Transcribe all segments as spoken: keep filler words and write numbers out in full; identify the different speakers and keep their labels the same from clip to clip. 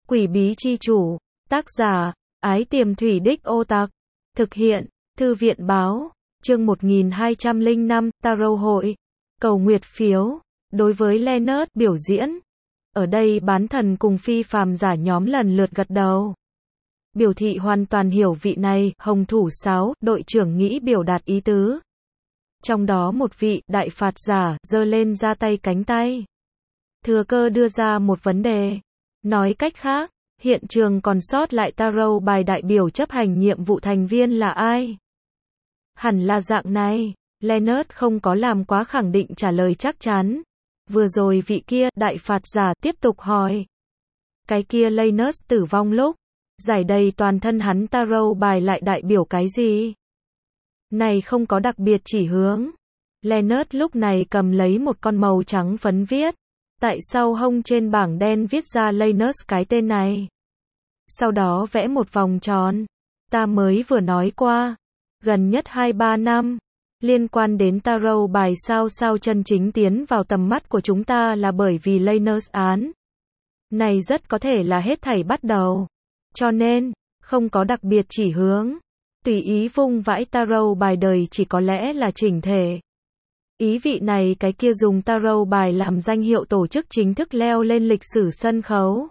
Speaker 1: Quỷ bí chi chủ, tác giả, Ái Tiềm Thủy Đích Ô Tạc, thực hiện, Thư viện báo, chương một nghìn hai trăm lẻ năm, Tarot hội, cầu nguyệt phiếu, đối với Leonard biểu diễn. Ở đây bán thần cùng phi phàm giả nhóm lần lượt gật đầu. Biểu thị hoàn toàn hiểu vị này, hồng thủ sáo, đội trưởng nghĩ biểu đạt ý tứ. Trong đó một vị, đại phạt giả, giơ lên ra tay cánh tay. Thừa cơ đưa ra một vấn đề. Nói cách khác, hiện trường còn sót lại tarot bài đại biểu chấp hành nhiệm vụ thành viên là ai? Hẳn là dạng này. Leonard không có làm quá khẳng định trả lời chắc chắn. Vừa rồi vị kia, đại phạt giả, tiếp tục hỏi. Cái kia Leonard tử vong lúc, giải đầy toàn thân hắn tarot bài lại đại biểu cái gì? Này không có đặc biệt chỉ hướng. Leonard lúc này cầm lấy một con màu trắng phấn viết. Tại sau hông trên bảng đen viết ra Leonard cái tên này. Sau đó vẽ một vòng tròn. Ta mới vừa nói qua. Gần nhất hai ba năm. Liên quan đến tarot bài sao sao chân chính tiến vào tầm mắt của chúng ta là bởi vì Leonard án. Này rất có thể là hết thảy bắt đầu. Cho nên, không có đặc biệt chỉ hướng. Tùy ý vung vãi tarot bài đời chỉ có lẽ là chỉnh thể. Ý vị này cái kia dùng tarot bài làm danh hiệu tổ chức chính thức leo lên lịch sử sân khấu.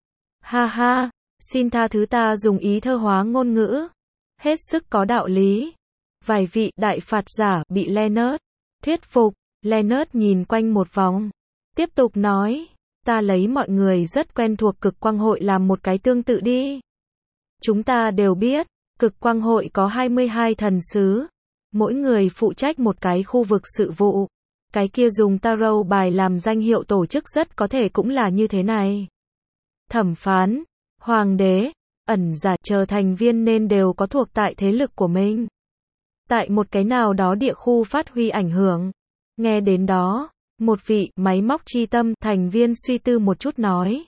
Speaker 1: Ha ha, xin tha thứ ta dùng ý thơ hóa ngôn ngữ. Hết sức có đạo lý. Vài vị đại phạt giả bị Leonard thuyết phục. Leonard nhìn quanh một vòng. Tiếp tục nói, ta lấy mọi người rất quen thuộc cực quang hội làm một cái tương tự đi. Chúng ta đều biết, cực quang hội có hai mươi hai thần sứ. Mỗi người phụ trách một cái khu vực sự vụ. Cái kia dùng tarot bài làm danh hiệu tổ chức rất có thể cũng là như thế này. Thẩm phán, hoàng đế, ẩn giả chờ thành viên nên đều có thuộc tại thế lực của mình. Tại một cái nào đó địa khu phát huy ảnh hưởng. Nghe đến đó, một vị máy móc chi tâm thành viên suy tư một chút nói.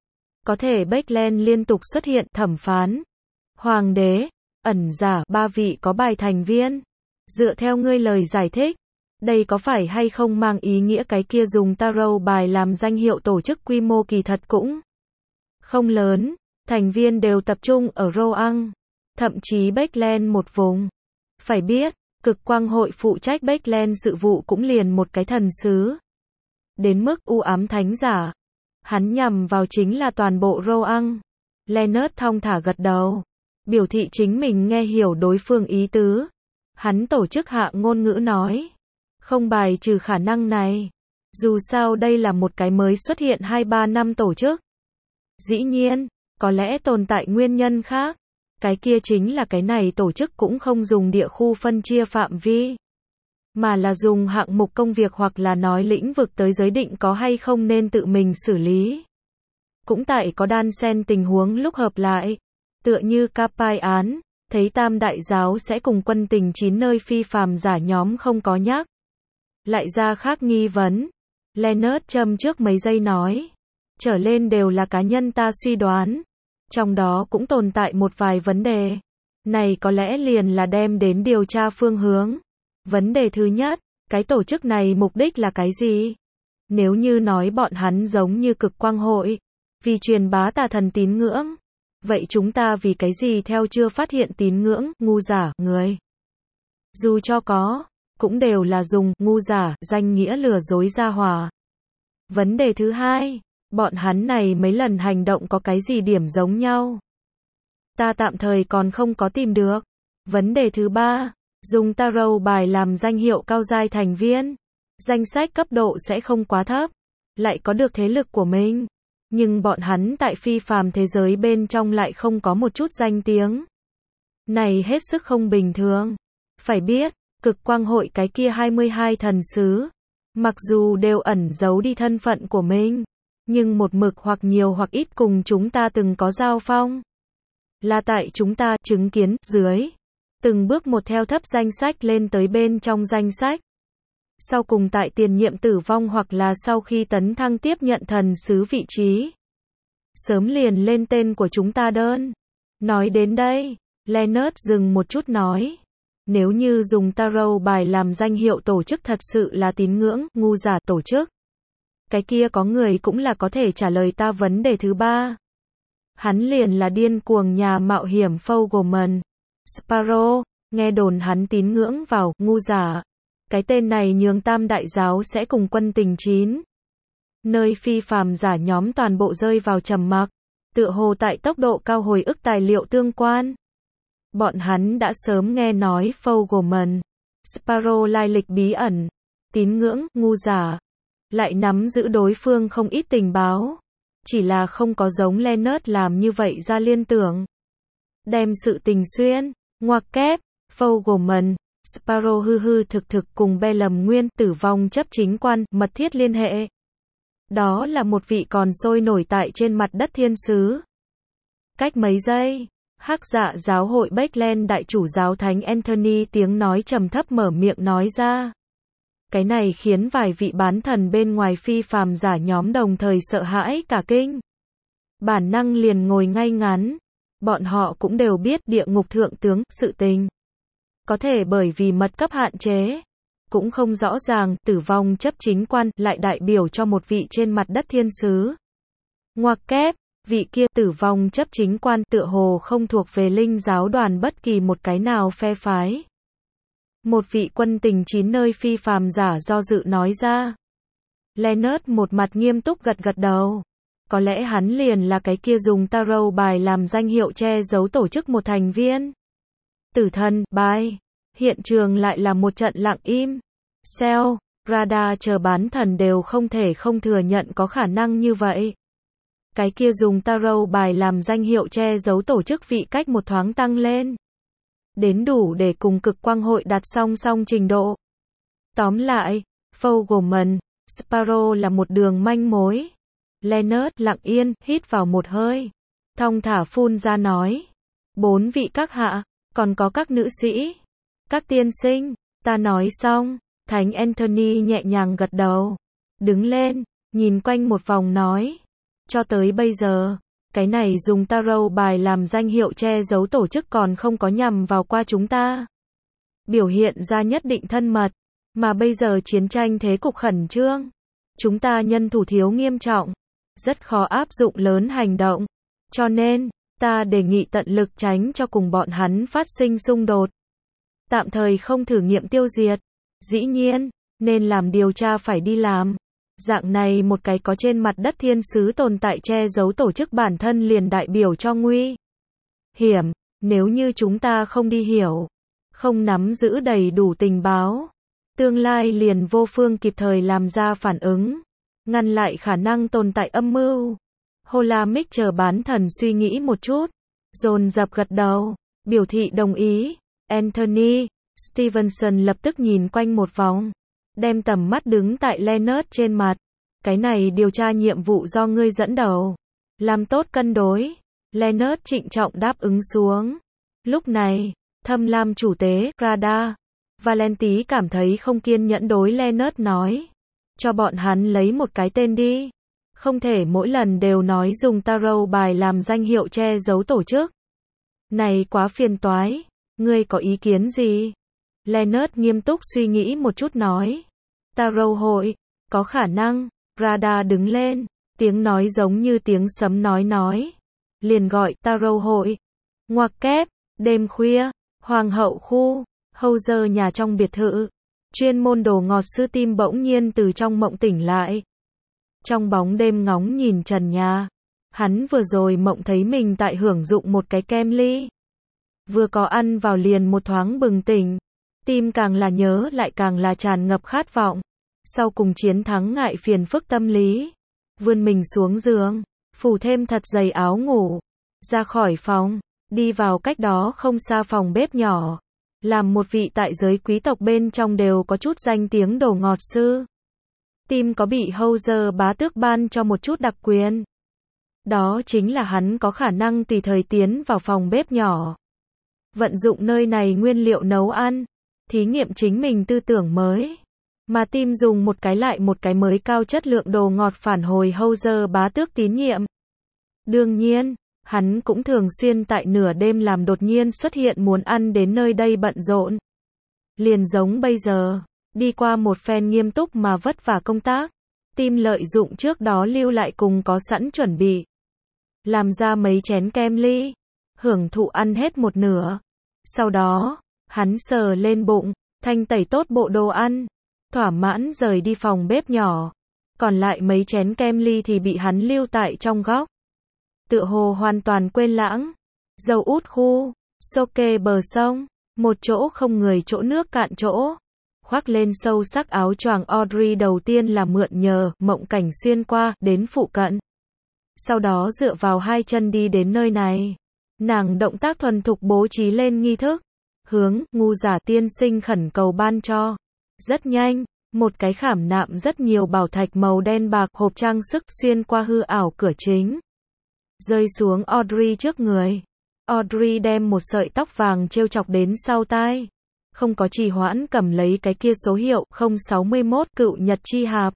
Speaker 1: Có thể Backland liên tục xuất hiện thẩm phán, hoàng đế, ẩn giả ba vị có bài thành viên. Dựa theo ngươi lời giải thích, đây có phải hay không mang ý nghĩa cái kia dùng tarot bài làm danh hiệu tổ chức quy mô kỳ thật cũng không lớn, thành viên đều tập trung ở Roang, thậm chí Backland một vùng. Phải biết, cực quang hội phụ trách Backland sự vụ cũng liền một cái thần sứ. Đến mức u ám thánh giả, hắn nhằm vào chính là toàn bộ Roang. Leonard thong thả gật đầu, biểu thị chính mình nghe hiểu đối phương ý tứ. Hắn tổ chức hạ ngôn ngữ nói. Không bài trừ khả năng này. Dù sao đây là một cái mới xuất hiện hai ba năm tổ chức. Dĩ nhiên, có lẽ tồn tại nguyên nhân khác. Cái kia chính là cái này tổ chức cũng không dùng địa khu phân chia phạm vi. Mà là dùng hạng mục công việc hoặc là nói lĩnh vực tới giới định có hay không nên tự mình xử lý. Cũng tại có đan xen tình huống lúc hợp lại. Tựa như Capai án. Thấy tam đại giáo sẽ cùng quân tình chín nơi phi phàm giả nhóm không có nhắc. Lại ra khác nghi vấn. Leonard châm trước mấy giây nói. Trở lên đều là cá nhân ta suy đoán. Trong đó cũng tồn tại một vài vấn đề. Này có lẽ liền là đem đến điều tra phương hướng. Vấn đề thứ nhất, cái tổ chức này mục đích là cái gì? Nếu như nói bọn hắn giống như cực quang hội, vì truyền bá tà thần tín ngưỡng. Vậy chúng ta vì cái gì theo chưa phát hiện tín ngưỡng, ngu giả, người? Dù cho có, cũng đều là dùng, ngu giả, danh nghĩa lừa dối ra hỏa. Vấn đề thứ hai, bọn hắn này mấy lần hành động có cái gì điểm giống nhau? Ta tạm thời còn không có tìm được. Vấn đề thứ ba, dùng tarot bài làm danh hiệu cao giai thành viên. Danh sách cấp độ sẽ không quá thấp. Lại có được thế lực của mình. Nhưng bọn hắn tại phi phàm thế giới bên trong lại không có một chút danh tiếng. Này hết sức không bình thường. Phải biết, cực quang hội cái kia hai mươi hai thần sứ. Mặc dù đều ẩn giấu đi thân phận của mình. Nhưng một mực hoặc nhiều hoặc ít cùng chúng ta từng có giao phong. Là tại chúng ta chứng kiến dưới. Từng bước một theo thấp danh sách lên tới bên trong danh sách. Sau cùng tại tiền nhiệm tử vong hoặc là sau khi tấn thăng tiếp nhận thần sứ vị trí. Sớm liền lên tên của chúng ta đơn. Nói đến đây, Leonard dừng một chút nói. Nếu như dùng tarot bài làm danh hiệu tổ chức thật sự là tín ngưỡng, ngu giả tổ chức. Cái kia có người cũng là có thể trả lời ta vấn đề thứ ba. Hắn liền là điên cuồng nhà mạo hiểm Fogelman. Sparrow, nghe đồn hắn tín ngưỡng vào ngu giả. Cái tên này nhường Tam Đại Giáo sẽ cùng quân tình chín nơi phi phàm giả nhóm toàn bộ rơi vào trầm mặc, tựa hồ tại tốc độ cao hồi ức tài liệu tương quan. Bọn hắn đã sớm nghe nói Fogelman, Sparrow lai lịch bí ẩn, tín ngưỡng ngu giả, lại nắm giữ đối phương không ít tình báo, chỉ là không có giống Leonard làm như vậy ra liên tưởng. Đem sự tình xuyên, ngoặc kép, Fogelman, Sparrow hư hư thực thực cùng Bellum Nguyên tử vong chấp chính quan mật thiết liên hệ. Đó là một vị còn sôi nổi tại trên mặt đất thiên sứ. Cách mấy giây, Hắc Dạ giáo hội Backland đại chủ giáo thánh Anthony tiếng nói trầm thấp mở miệng nói ra. Cái này khiến vài vị bán thần bên ngoài phi phàm giả nhóm đồng thời sợ hãi cả kinh. Bản năng liền ngồi ngay ngắn. Bọn họ cũng đều biết địa ngục thượng tướng sự tình. Có thể bởi vì mật cấp hạn chế, cũng không rõ ràng tử vong chấp chính quan lại đại biểu cho một vị trên mặt đất thiên sứ. Ngoặc kép, vị kia tử vong chấp chính quan tựa hồ không thuộc về linh giáo đoàn bất kỳ một cái nào phe phái. Một vị quân tình chín nơi phi phàm giả do dự nói ra. Leonard một mặt nghiêm túc gật gật đầu. Có lẽ hắn liền là cái kia dùng tarot bài làm danh hiệu che giấu tổ chức một thành viên. Tử thần bài. Hiện trường lại là một trận lặng im. Cell, Radar chờ bán thần đều không thể không thừa nhận có khả năng như vậy. Cái kia dùng tarot bài làm danh hiệu che giấu tổ chức vị cách một thoáng tăng lên. Đến đủ để cùng cực quang hội đặt song song trình độ. Tóm lại, Fogelman, Sparrow là một đường manh mối. Leonard lặng yên, hít vào một hơi. Thong thả phun ra nói. Bốn vị các hạ, còn có các nữ sĩ. Các tiên sinh, ta nói xong. Thánh Anthony nhẹ nhàng gật đầu. Đứng lên, nhìn quanh một vòng nói. Cho tới bây giờ, cái này dùng tarot bài làm danh hiệu che giấu tổ chức còn không có nhằm vào qua chúng ta. Biểu hiện ra nhất định thân mật, mà bây giờ chiến tranh thế cục khẩn trương. Chúng ta nhân thủ thiếu nghiêm trọng, rất khó áp dụng lớn hành động. Cho nên, ta đề nghị tận lực tránh cho cùng bọn hắn phát sinh xung đột. Tạm thời không thử nghiệm tiêu diệt. Dĩ nhiên, nên làm điều tra phải đi làm. Dạng này một cái có trên mặt đất thiên sứ tồn tại che giấu tổ chức bản thân liền đại biểu cho nguy hiểm, nếu như chúng ta không đi hiểu, không nắm giữ đầy đủ tình báo, tương lai liền vô phương kịp thời làm ra phản ứng, ngăn lại khả năng tồn tại âm mưu. Holamic chờ bán thần suy nghĩ một chút, dồn dập gật đầu, biểu thị đồng ý. Anthony Stevenson lập tức nhìn quanh một vòng, đem tầm mắt đứng tại Leonard trên mặt. Cái này điều tra nhiệm vụ do ngươi dẫn đầu. Làm tốt cân đối. Leonard trịnh trọng đáp ứng xuống. Lúc này, Thâm Lam chủ tế, Radar, Valenti cảm thấy không kiên nhẫn đối Leonard nói. Cho bọn hắn lấy một cái tên đi. Không thể mỗi lần đều nói dùng tarot bài làm danh hiệu che giấu tổ chức. Này quá phiền toái. Ngươi có ý kiến gì? Leonard nghiêm túc suy nghĩ một chút nói. Tarot hội, có khả năng. Radar đứng lên, tiếng nói giống như tiếng sấm nói nói. Liền gọi tarot hội. Ngoặc kép, đêm khuya, hoàng hậu khu, Hauser nhà trong biệt thự. Chuyên môn đồ ngọt sư tim bỗng nhiên từ trong mộng tỉnh lại. Trong bóng đêm ngóng nhìn trần nhà. Hắn vừa rồi mộng thấy mình tại hưởng dụng một cái kem ly. Vừa có ăn vào liền một thoáng bừng tỉnh. Tim càng là nhớ lại càng là tràn ngập khát vọng. Sau cùng chiến thắng ngại phiền phức tâm lý. Vươn mình xuống giường. Phủ thêm thật dày áo ngủ. Ra khỏi phòng. Đi vào cách đó không xa phòng bếp nhỏ. Làm một vị tại giới quý tộc bên trong đều có chút danh tiếng đồ ngọt sư. Tim có bị Hauser bá tước ban cho một chút đặc quyền. Đó chính là hắn có khả năng tùy thời tiến vào phòng bếp nhỏ. Vận dụng nơi này nguyên liệu nấu ăn. Thí nghiệm chính mình tư tưởng mới. Mà Tim dùng một cái lại một cái mới cao chất lượng đồ ngọt phản hồi Hauser bá tước tín nhiệm. Đương nhiên, hắn cũng thường xuyên tại nửa đêm làm đột nhiên xuất hiện muốn ăn đến nơi đây bận rộn. Liền giống bây giờ, đi qua một phen nghiêm túc mà vất vả công tác, Tim lợi dụng trước đó lưu lại cùng có sẵn chuẩn bị. làm ra mấy chén kem ly, hưởng thụ ăn hết một nửa. Sau đó, hắn sờ lên bụng, thanh tẩy tốt bộ đồ ăn, thỏa mãn rời đi phòng bếp nhỏ. Còn lại mấy chén kem ly thì bị hắn lưu tại trong góc. Tựa hồ hoàn toàn quên lãng. Dầu út khu, Soke bờ sông, một chỗ không người chỗ nước cạn chỗ. Khoác lên sâu sắc áo choàng Audrey đầu tiên là mượn nhờ mộng cảnh xuyên qua đến phụ cận. Sau đó dựa vào hai chân đi đến nơi này. Nàng động tác thuần thục bố trí lên nghi thức. Hướng, ngu giả tiên sinh khẩn cầu ban cho. Rất nhanh, một cái khảm nạm rất nhiều bảo thạch màu đen bạc hộp trang sức xuyên qua hư ảo cửa chính. Rơi xuống Audrey trước người. Audrey đem một sợi tóc vàng trêu chọc đến sau tai. Không có trì hoãn cầm lấy cái kia số hiệu không sáu mốt cựu nhật chi hạp.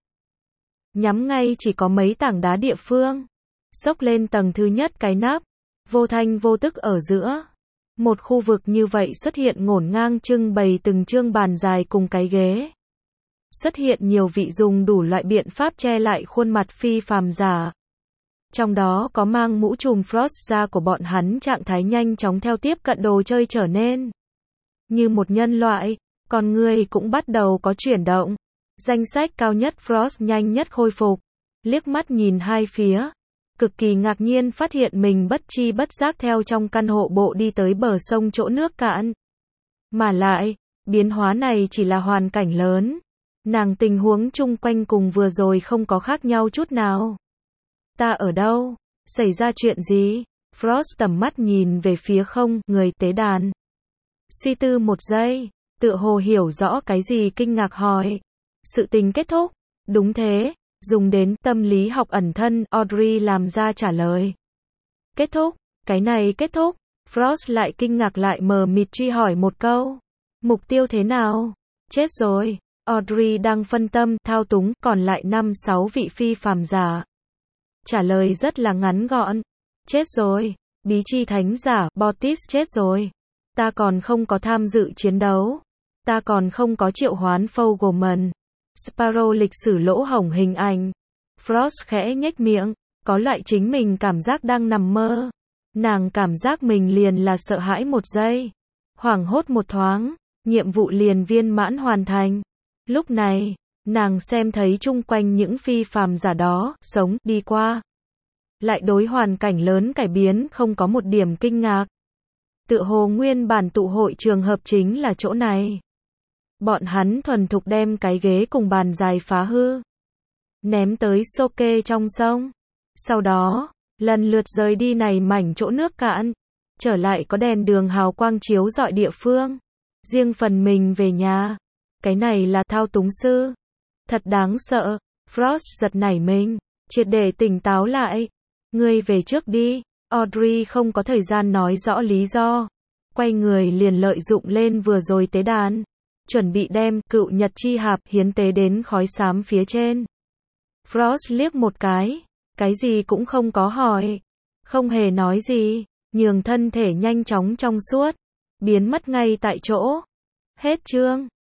Speaker 1: Nhắm ngay chỉ có mấy tảng đá địa phương. Xốc lên tầng thứ nhất cái nắp. Vô thanh vô tức ở giữa. Một khu vực như vậy xuất hiện ngổn ngang trưng bày từng chương bàn dài cùng cái ghế. Xuất hiện nhiều vị dùng đủ loại biện pháp che lại khuôn mặt phi phàm giả. Trong đó có mang mũ trùm Frost ra của bọn hắn trạng thái nhanh chóng theo tiếp cận đồ chơi trở nên như một nhân loại, còn người cũng bắt đầu có chuyển động. Danh sách cao nhất Frost nhanh nhất khôi phục. Liếc mắt nhìn hai phía. Cực kỳ ngạc nhiên phát hiện mình bất chi bất giác theo trong căn hộ bộ đi tới bờ sông chỗ nước cạn. Mà lại, biến hóa này chỉ là hoàn cảnh lớn. Nàng tình huống chung quanh cùng vừa rồi không có khác nhau chút nào. Ta ở đâu? Xảy ra chuyện gì? Frost tầm mắt nhìn về phía không, người tế đàn. Suy tư một giây, tựa hồ hiểu rõ cái gì kinh ngạc hỏi. Sự tình kết thúc. Đúng thế, dùng đến tâm lý học ẩn thân, Audrey làm ra trả lời. Kết thúc, cái này kết thúc. Frost lại kinh ngạc lại mờ mịt truy hỏi một câu. Mục tiêu thế nào? Chết rồi. Audrey đang phân tâm, thao túng, còn lại năm sáu vị phi phàm giả. Trả lời rất là ngắn gọn. Chết rồi. Bí chi thánh giả, Bautis chết rồi. Ta còn không có tham dự chiến đấu. Ta còn không có triệu hoán Fogelman. Sparrow lịch sử lỗ hổng hình ảnh. Frost khẽ nhếch miệng, có loại chính mình cảm giác đang nằm mơ. Nàng cảm giác mình liền là sợ hãi một giây. Hoảng hốt một thoáng, nhiệm vụ liền viên mãn hoàn thành. Lúc này, nàng xem thấy chung quanh những phi phàm giả đó, sống, đi qua. Lại đối hoàn cảnh lớn cải biến không có một điểm kinh ngạc. Tựa hồ nguyên bản tụ hội trường hợp chính là chỗ này. Bọn hắn thuần thục đem cái ghế cùng bàn dài phá hư. Ném tới Soke trong sông. Sau đó, lần lượt rời đi này mảnh chỗ nước cạn. Trở lại có đèn đường hào quang chiếu rọi địa phương. Riêng phần mình về nhà. Cái này là thao túng sư. Thật đáng sợ. Frost giật nảy mình. Triệt để tỉnh táo lại. Ngươi về trước đi. Audrey không có thời gian nói rõ lý do. Quay người liền lợi dụng lên vừa rồi tế đàn. Chuẩn bị đem cựu nhật chi hạp hiến tế đến khói xám phía trên. Frost liếc một cái. Cái gì cũng không có hỏi. Không hề nói gì. Nhường thân thể nhanh chóng trong suốt. Biến mất ngay tại chỗ. Hết chương.